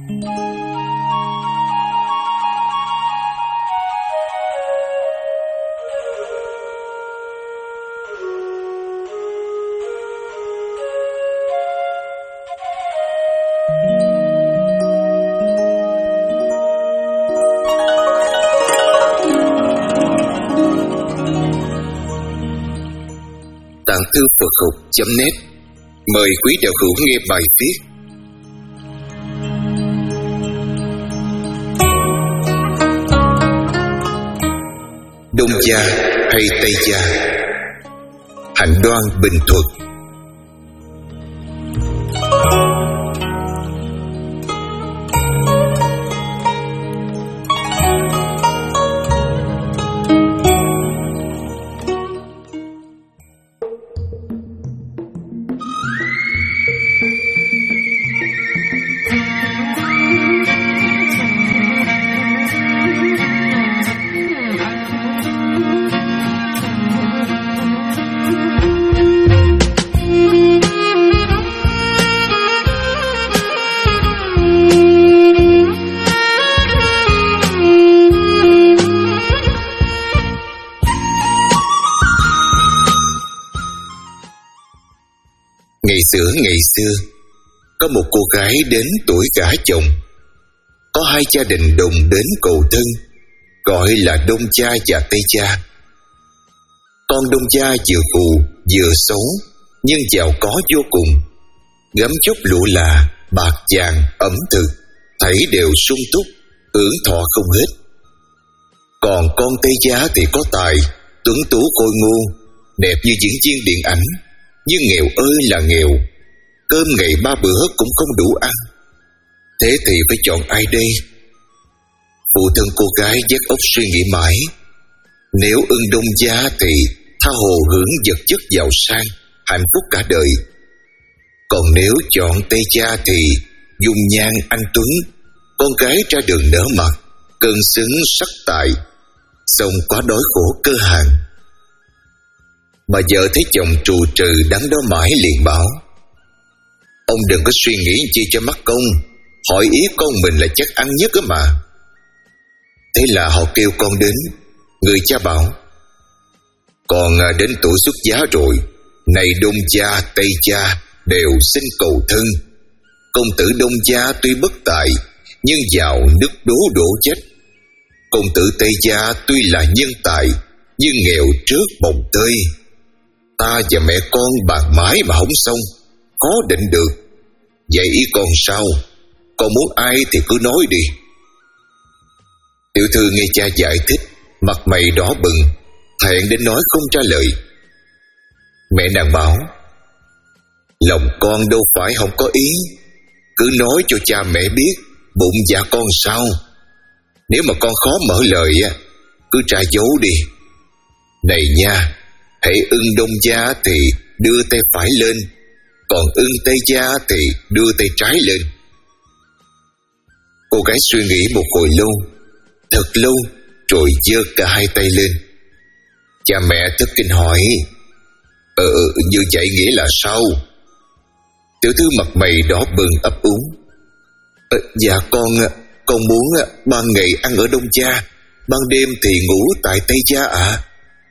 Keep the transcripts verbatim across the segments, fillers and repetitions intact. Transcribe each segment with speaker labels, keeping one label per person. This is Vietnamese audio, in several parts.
Speaker 1: Tạng thư Phật học chấm net mời quý đạo hữu nghe bài viết Đông gia hay Tây gia? Hạnh Đoan, Bình Thuận. Ngày xưa ngày xưa, có một cô gái đến tuổi gả chồng. Có hai gia đình đồng đến cầu thân, gọi là Đông gia và Tây gia. Con Đông gia vừa phù vừa xấu, nhưng giàu có vô cùng, gấm chốc lụa là, bạc vàng, ẩm thực, thảy đều sung túc, hưởng thọ không hết. Còn con Tây gia thì có tài, tuấn tú khôi ngô, đẹp như diễn viên điện ảnh, nhưng nghèo ơi là nghèo, cơm ngày ba bữa cũng không đủ ăn. Thế thì phải chọn ai đây? Phụ thân cô gái vắt óc suy nghĩ mãi. Nếu ưng Đông gia thì tha hồ hưởng vật chất giàu sang, hạnh phúc cả đời. Còn nếu chọn Tây gia thì dung nhan anh tuấn, con gái ra đường nở mặt, cân xứng sắc tài, xong quá đói khổ cơ hàn. Bà vợ thấy chồng trù trừ đắn đo mãi liền bảo: ông đừng có suy nghĩ chi cho mắc công, hỏi ý con mình là chắc ăn nhất á mà. Thế là họ kêu con đến. Người cha bảo: con đến tuổi xuất giá rồi, này Đông gia Tây gia đều xin cầu thân. Công tử Đông gia tuy bất tài, nhưng giàu nước đố đổ chết. Công tử Tây gia tuy là nhân tài, nhưng nghèo trước bồng tơi. Ta và mẹ con bàn mãi mà không xong, khó định được. Vậy ý con sao? Con muốn ai thì cứ nói đi. Tiểu thư nghe cha giải thích, mặt mày đỏ bừng, thẹn đến nói không trả lời. Mẹ nàng bảo: lòng con đâu phải không có ý, cứ nói cho cha mẹ biết bụng dạ con sao. Nếu mà con khó mở lời cứ tra giấu đi. Này nha, hãy ưng Đông gia thì đưa tay phải lên, còn ưng Tây gia thì đưa tay trái lên. Cô gái suy nghĩ một hồi lâu, thật lâu, rồi giơ cả hai tay lên. Cha mẹ thất kinh hỏi: Ờ như vậy nghĩa là sao? Tiểu thư mặt mày đỏ bừng ấp úng: ờ, Dạ con Con muốn ban ngày ăn ở Đông gia, ban đêm thì ngủ tại Tây gia ạ. À.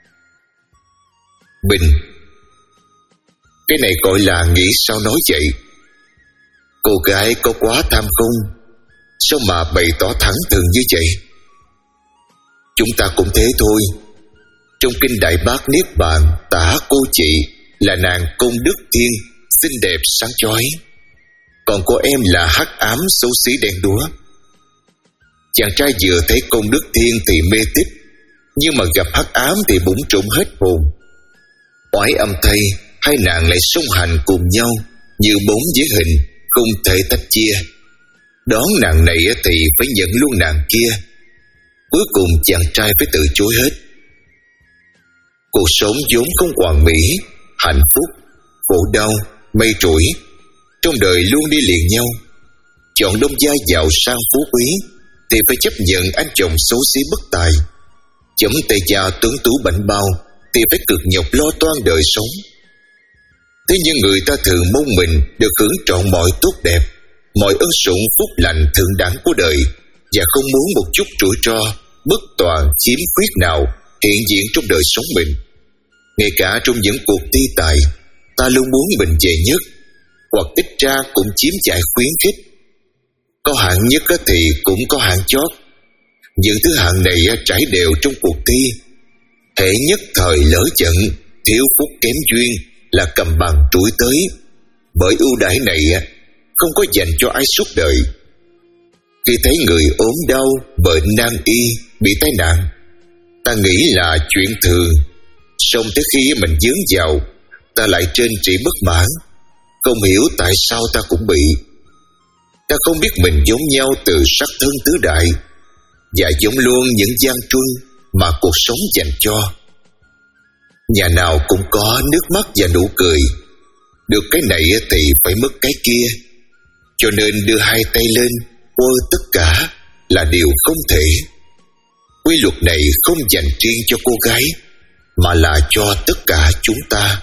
Speaker 1: Bình, cái này gọi là nghĩ sao nói vậy? Cô gái có quá tham không? Sao mà bày tỏ thẳng thừng như vậy? Chúng ta cũng thế thôi. Trong kinh Đại Bát Niết Bàn tả cô chị là nàng Công Đức Thiên, xinh đẹp sáng chói, còn cô em là hắc ám xấu xí đen đúa. Chàng trai vừa thấy Công Đức Thiên thì mê tít, nhưng mà gặp hắc ám thì bủn trũng hết hồn. Oái âm thay, hai nàng lại song hành cùng nhau như bốn với hình, không thể tách chia. Đón nàng này thì phải nhận luôn nàng kia. Cuối cùng chàng trai phải từ chối hết. Cuộc sống vốn không hoàn mỹ, hạnh phúc, khổ đau, mây trũi, trong đời luôn đi liền nhau. Chọn Đông gia giàu sang phú quý thì phải chấp nhận anh chồng xấu xí bất tài. Chấm Tây gia tuấn tú bảnh bao thì phải cực nhọc lo toan đời sống. Thế nhưng người ta thường mong mình được hưởng trọn mọi tốt đẹp, mọi ân sủng phúc lành thượng đẳng của đời, và không muốn một chút rủi ro, bất toàn, chiếm khuyết nào hiện diện trong đời sống mình. Ngay cả trong những cuộc thi tài, ta luôn muốn mình về nhất, hoặc ít ra cũng chiếm giải khuyến khích. Có hạng nhất thì cũng có hạng chót. Những thứ hạng này trải đều trong cuộc thi. Hễ nhất thời lỡ trận, thiếu phúc kém duyên là cầm bằng trũi tới. Bởi ưu đãi này không có dành cho ai suốt đời. Khi thấy người ốm đau, bệnh nan y, bị tai nạn, ta nghĩ là chuyện thường. Song tới khi mình dướng vào, ta lại trên trị bất mãn, không hiểu tại sao ta cũng bị. Ta không biết mình giống nhau từ sắc thân tứ đại, và giống luôn những gian truân mà cuộc sống dành cho. Nhà nào cũng có nước mắt và nụ cười. Được cái này thì phải mất cái kia, cho nên đưa hai tay lên quơ tất cả là điều không thể. Quy luật này không dành riêng cho cô gái, mà là cho tất cả chúng ta.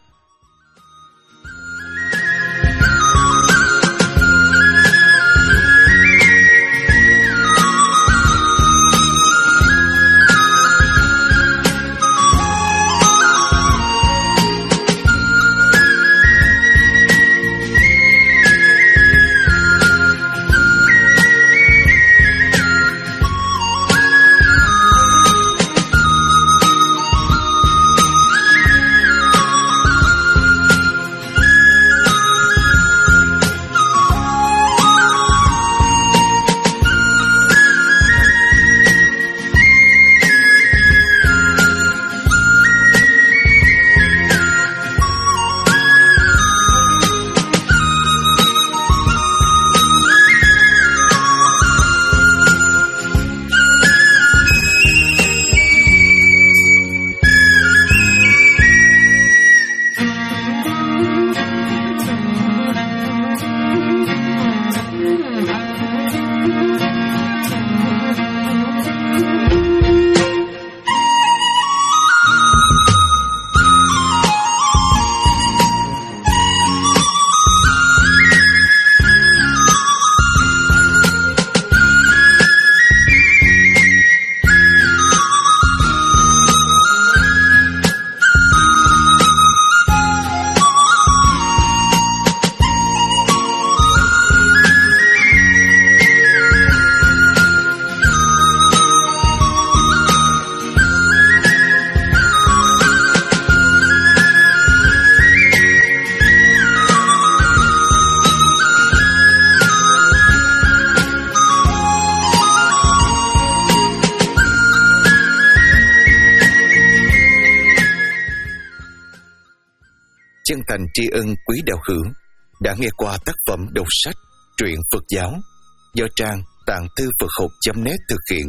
Speaker 2: Chân thành tri ân quý đạo hữu đã nghe qua tác phẩm đọc sách truyện Phật giáo do trang tạng thư Phật học chấm net thực hiện.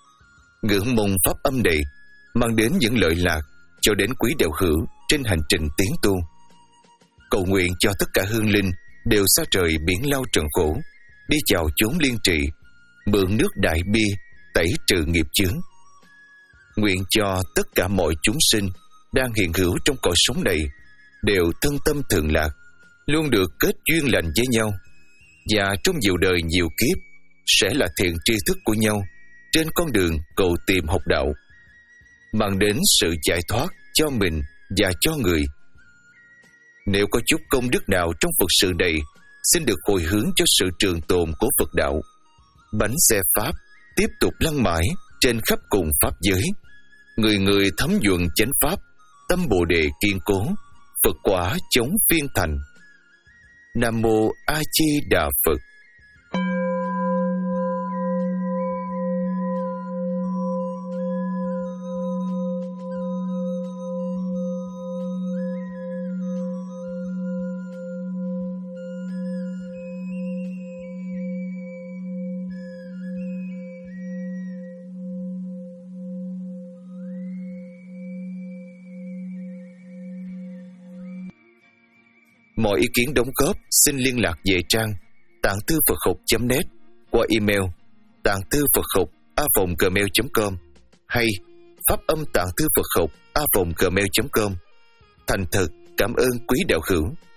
Speaker 2: Ngưỡng mong pháp âm này mang đến những lợi lạc cho đến quý đạo hữu trên hành trình tiến tu. Cầu nguyện cho tất cả hương linh đều xa trời biển lao trần khổ, đi vào chốn liên trì, mượn nước đại bi tẩy trừ nghiệp chướng. Nguyện cho tất cả mọi chúng sinh đang hiện hữu trong cõi sống này đều thân tâm thường lạc, luôn được kết duyên lành với nhau, và trong nhiều đời nhiều kiếp sẽ là thiện tri thức của nhau trên con đường cầu tìm học đạo, mang đến sự giải thoát cho mình và cho người. Nếu có chút công đức nào trong Phật sự này, xin được hồi hướng cho sự trường tồn của Phật đạo. Bánh xe Pháp tiếp tục lăn mãi trên khắp cùng Pháp giới. Người người thấm nhuận chánh Pháp, tâm Bồ Đề kiên cố, Phật quả chống phiên thành. Nam Mô A Di Đà Phật. Mọi ý kiến đóng góp xin liên lạc về trang tạng thư Phật học chấm net qua email tạng thư Phật học a vòng gmail chấm com hay pháp âm tạng thư Phật học a vòng gmail chấm com. Thành thật cảm ơn quý đạo hữu.